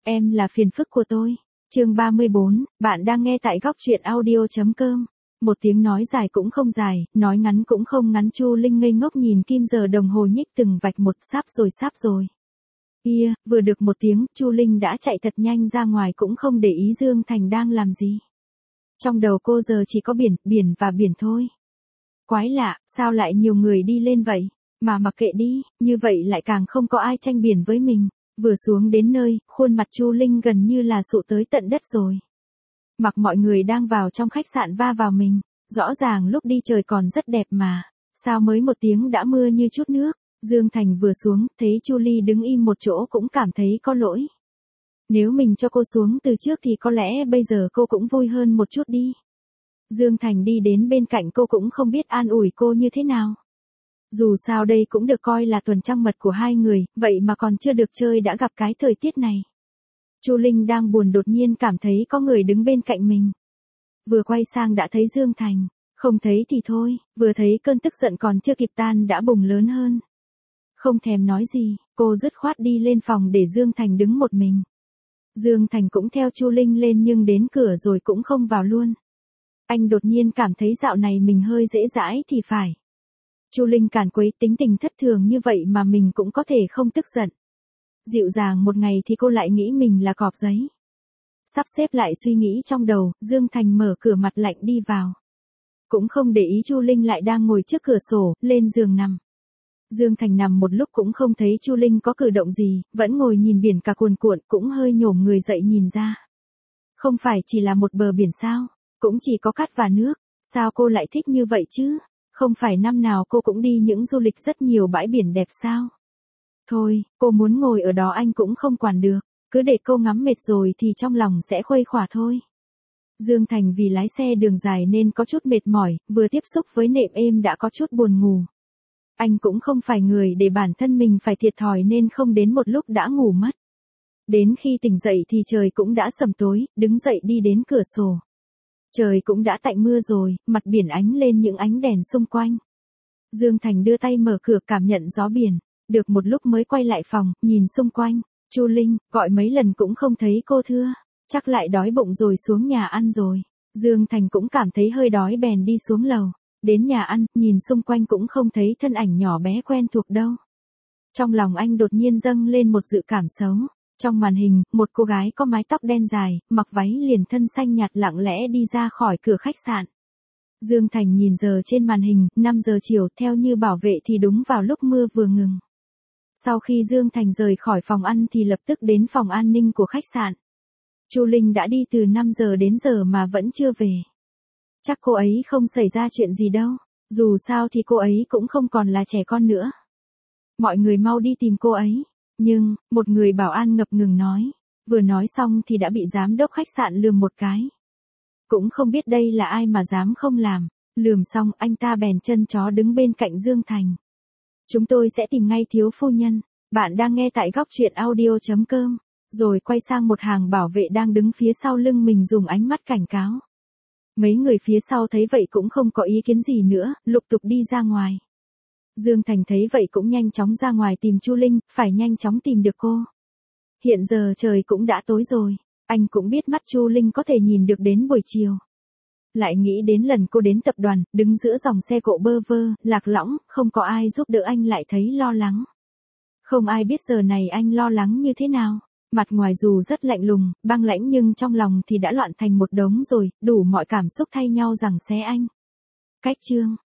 Em là phiền phức của tôi. Chương 34, bạn đang nghe tại góc truyện audio.com. Một tiếng nói dài cũng không dài, nói ngắn cũng không ngắn. Chu Linh ngây ngốc nhìn kim giờ đồng hồ nhích từng vạch một, sắp rồi. Kia, vừa được một tiếng, Chu Linh đã chạy thật nhanh ra ngoài cũng không để ý Dương Thành đang làm gì. Trong đầu cô giờ chỉ có biển và biển thôi. Quái lạ, sao lại nhiều người đi lên vậy? Mà mặc kệ đi, như vậy lại càng không có ai tranh biển với mình. Vừa xuống đến nơi, khuôn mặt Chu Linh gần như là sụ tới tận đất rồi. Mặc mọi người đang vào trong khách sạn va vào mình, rõ ràng lúc đi trời còn rất đẹp mà, sao mới một tiếng đã mưa như chút nước. Dương Thành vừa xuống, thấy Chu Ly đứng im một chỗ cũng cảm thấy có lỗi. Nếu mình cho cô xuống từ trước thì có lẽ bây giờ cô cũng vui hơn một chút đi. Dương Thành đi đến bên cạnh cô cũng không biết an ủi cô như thế nào. Dù sao đây cũng được coi là tuần trăng mật của hai người, vậy mà còn chưa được chơi đã gặp cái thời tiết này. Chu Linh đang buồn đột nhiên cảm thấy có người đứng bên cạnh mình. Vừa quay sang đã thấy Dương Thành, không thấy thì thôi, vừa thấy cơn tức giận còn chưa kịp tan đã bùng lớn hơn. Không thèm nói gì, cô dứt khoát đi lên phòng để Dương Thành đứng một mình. Dương Thành cũng theo Chu Linh lên nhưng đến cửa rồi cũng không vào luôn. Anh đột nhiên cảm thấy dạo này mình hơi dễ dãi thì phải. Chu Linh càn quấy tính tình thất thường như vậy mà mình cũng có thể không tức giận. Dịu dàng một ngày thì cô lại nghĩ mình là cọp giấy. Sắp xếp lại suy nghĩ trong đầu, Dương Thành mở cửa mặt lạnh đi vào. Cũng không để ý Chu Linh lại đang ngồi trước cửa sổ, lên giường nằm. Dương Thành nằm một lúc cũng không thấy Chu Linh có cử động gì, vẫn ngồi nhìn biển cả cuồn cuộn, cũng hơi nhổm người dậy nhìn ra. Không phải chỉ là một bờ biển sao, cũng chỉ có cát và nước, sao cô lại thích như vậy chứ? Không phải năm nào cô cũng đi những du lịch rất nhiều bãi biển đẹp sao? Thôi, cô muốn ngồi ở đó anh cũng không quản được, cứ để cô ngắm mệt rồi thì trong lòng sẽ khuây khỏa thôi. Dương Thành vì lái xe đường dài nên có chút mệt mỏi, vừa tiếp xúc với nệm êm đã có chút buồn ngủ. Anh cũng không phải người để bản thân mình phải thiệt thòi nên không đến một lúc đã ngủ mất. Đến khi tỉnh dậy thì trời cũng đã sầm tối, đứng dậy đi đến cửa sổ. Trời cũng đã tạnh mưa rồi, mặt biển ánh lên những ánh đèn xung quanh. Dương Thành đưa tay mở cửa cảm nhận gió biển, được một lúc mới quay lại phòng, nhìn xung quanh. Chu Linh, gọi mấy lần cũng không thấy cô thưa, chắc lại đói bụng rồi xuống nhà ăn rồi. Dương Thành cũng cảm thấy hơi đói bèn đi xuống lầu. Đến nhà ăn, nhìn xung quanh cũng không thấy thân ảnh nhỏ bé quen thuộc đâu. Trong lòng anh đột nhiên dâng lên một dự cảm xấu. Trong màn hình, một cô gái có mái tóc đen dài, mặc váy liền thân xanh nhạt lặng lẽ đi ra khỏi cửa khách sạn. Dương Thành nhìn giờ trên màn hình, 5 giờ chiều, theo như bảo vệ thì đúng vào lúc mưa vừa ngừng. Sau khi Dương Thành rời khỏi phòng ăn thì lập tức đến phòng an ninh của khách sạn. Chu Linh đã đi từ 5 giờ đến giờ mà vẫn chưa về. Chắc cô ấy không xảy ra chuyện gì đâu, dù sao thì cô ấy cũng không còn là trẻ con nữa. Mọi người mau đi tìm cô ấy. Nhưng, một người bảo an ngập ngừng nói. Vừa nói xong thì đã bị giám đốc khách sạn lườm một cái. Cũng không biết đây là ai mà dám không làm. Lườm xong anh ta bèn chân chó đứng bên cạnh Dương Thành. Chúng tôi sẽ tìm ngay thiếu phu nhân. Bạn đang nghe tại góc truyện audio.com. Rồi quay sang một hàng bảo vệ đang đứng phía sau lưng mình dùng ánh mắt cảnh cáo. Mấy người phía sau thấy vậy cũng không có ý kiến gì nữa, lục tục đi ra ngoài. Dương Thành thấy vậy cũng nhanh chóng ra ngoài tìm Chu Linh, phải nhanh chóng tìm được cô. Hiện giờ trời cũng đã tối rồi, anh cũng biết mắt Chu Linh có thể nhìn được đến buổi chiều. Lại nghĩ đến lần cô đến tập đoàn, đứng giữa dòng xe cộ bơ vơ, lạc lõng, không có ai giúp đỡ anh lại thấy lo lắng. Không ai biết giờ này anh lo lắng như thế nào. Mặt ngoài dù rất lạnh lùng, băng lãnh nhưng trong lòng thì đã loạn thành một đống rồi, đủ mọi cảm xúc thay nhau giằng xé anh. Cách chương